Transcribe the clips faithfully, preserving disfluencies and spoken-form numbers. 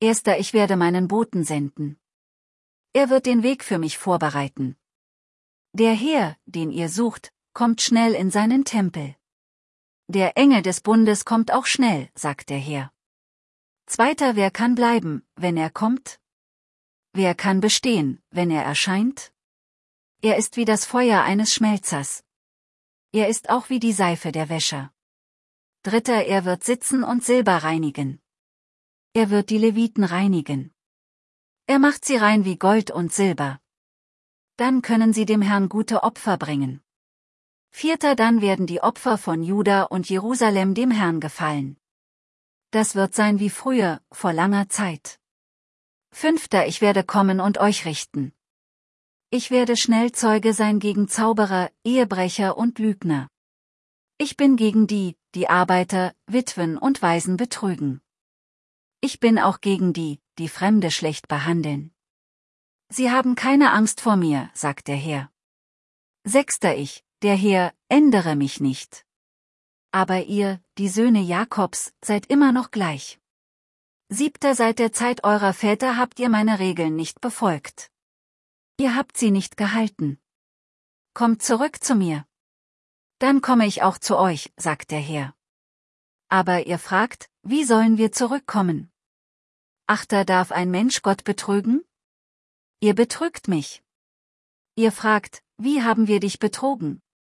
Erster, ich werde meinen Boten senden. Er wird den Weg für mich vorbereiten. Der Herr, den ihr sucht, kommt schnell in seinen Tempel. Der Engel des Bundes kommt auch schnell, sagt der Herr. Zweiter, wer kann bleiben, wenn er kommt? Wer kann bestehen, wenn er erscheint? Er ist wie das Feuer eines Schmelzers. Er ist auch wie die Seife der Wäscher. Dritter, er wird sitzen und Silber reinigen. Er wird die Leviten reinigen. Er macht sie rein wie Gold und Silber. Dann können sie dem Herrn gute Opfer bringen. Vierter, dann werden die Opfer von Juda und Jerusalem dem Herrn gefallen. Das wird sein wie früher, vor langer Zeit. Fünfter, ich werde kommen und euch richten. Ich werde schnell Zeuge sein gegen Zauberer, Ehebrecher und Lügner. Ich bin gegen die, die Arbeiter, Witwen und Waisen betrügen. Ich bin auch gegen die, die Fremde schlecht behandeln. Sie haben keine Angst vor mir, sagt der Herr. Sechster, ich, der Herr, ändere mich nicht. Aber ihr, die Söhne Jakobs, seid immer noch gleich. Siebter, seit der Zeit eurer Väter habt ihr meine Regeln nicht befolgt. Ihr habt sie nicht gehalten. Kommt zurück zu mir. Dann komme ich auch zu euch, sagt der Herr. Aber ihr fragt, wie sollen wir zurückkommen? Achter, darf ein Mensch Gott betrügen? Ihr betrügt mich. Ihr fragt, wie haben wir dich betrogen?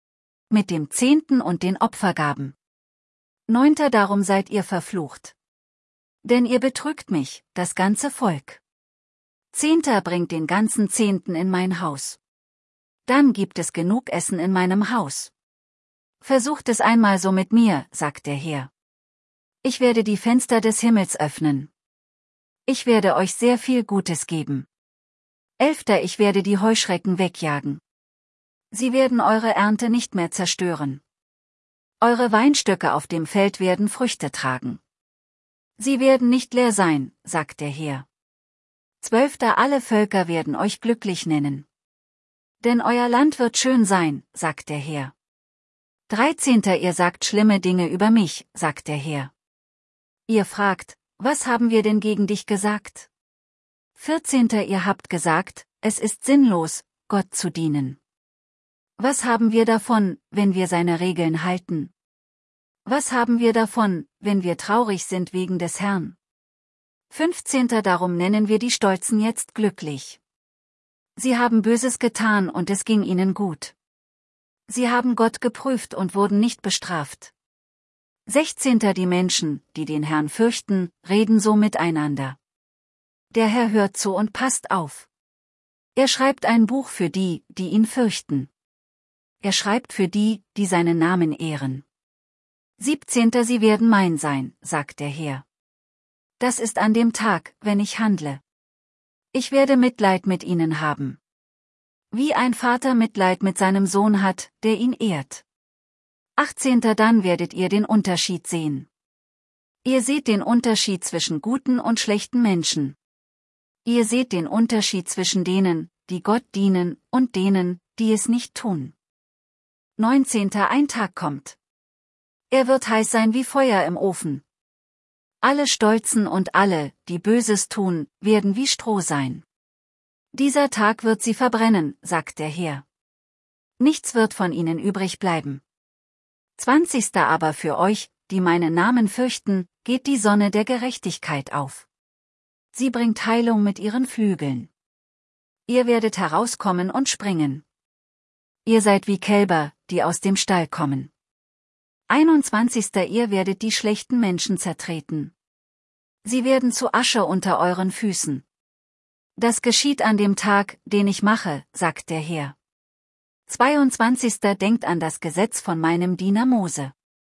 Mit dem Zehnten und den Opfergaben. Neunter, darum seid ihr verflucht. Denn ihr betrügt mich, das ganze Volk. Zehnter, bringt den ganzen Zehnten in mein Haus. Dann gibt es genug Essen in meinem Haus. Versucht es einmal so mit mir, sagt der Herr. Ich werde die Fenster des Himmels öffnen. Ich werde euch sehr viel Gutes geben. Elfter, ich werde die Heuschrecken wegjagen. Sie werden eure Ernte nicht mehr zerstören. Eure Weinstöcke auf dem Feld werden Früchte tragen. Sie werden nicht leer sein, sagt der Herr. Zwölfter, alle Völker werden euch glücklich nennen. Denn euer Land wird schön sein, sagt der Herr. Dreizehnter, ihr sagt schlimme Dinge über mich, sagt der Herr. Ihr fragt, was haben wir denn gegen dich gesagt? Vierzehnter, ihr habt gesagt, es ist sinnlos, Gott zu dienen. Was haben wir davon, wenn wir seine Regeln halten? Was haben wir davon, wenn wir traurig sind wegen des Herrn? Fünfzehnter, darum nennen wir die Stolzen jetzt glücklich. Sie haben Böses getan und es ging ihnen gut. Sie haben Gott geprüft und wurden nicht bestraft. Sechzehnter, die Menschen, die den Herrn fürchten, reden so miteinander. Der Herr hört zu und passt auf. Er schreibt ein Buch für die, die ihn fürchten. Er schreibt für die, die seinen Namen ehren. Siebzehnter, sie werden mein sein, sagt der Herr. Das ist an dem Tag, wenn ich handle. Ich werde Mitleid mit ihnen haben. Wie ein Vater Mitleid mit seinem Sohn hat, der ihn ehrt. Achtzehnter, dann werdet ihr den Unterschied sehen. Ihr seht den Unterschied zwischen guten und schlechten Menschen. Ihr seht den Unterschied zwischen denen, die Gott dienen, und denen, die es nicht tun. Neunzehnter, ein Tag kommt. Er wird heiß sein wie Feuer im Ofen. Alle Stolzen und alle, die Böses tun, werden wie Stroh sein. Dieser Tag wird sie verbrennen, sagt der Herr. Nichts wird von ihnen übrig bleiben. Zwanzigster, aber für euch, die meinen Namen fürchten, geht die Sonne der Gerechtigkeit auf. Sie bringt Heilung mit ihren Flügeln. Ihr werdet herauskommen und springen. Ihr seid wie Kälber, die aus dem Stall kommen. Einundzwanzigster, ihr werdet die schlechten Menschen zertreten. Sie werden zu Asche unter euren Füßen. Das geschieht an dem Tag, den ich mache, sagt der Herr. Zweiundzwanzigster, denkt an das Gesetz von meinem Diener Mose.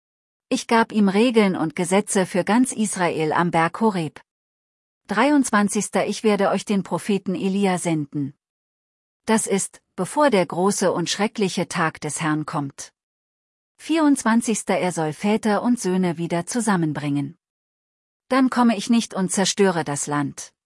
Ich gab ihm Regeln und Gesetze für ganz Israel am Berg Horeb. dreiundzwanzigster, ich werde euch den Propheten Elia senden. Das ist, bevor der große und schreckliche Tag des Herrn kommt. vierundzwanzigster, er soll Väter und Söhne wieder zusammenbringen. Dann komme ich nicht und zerstöre das Land.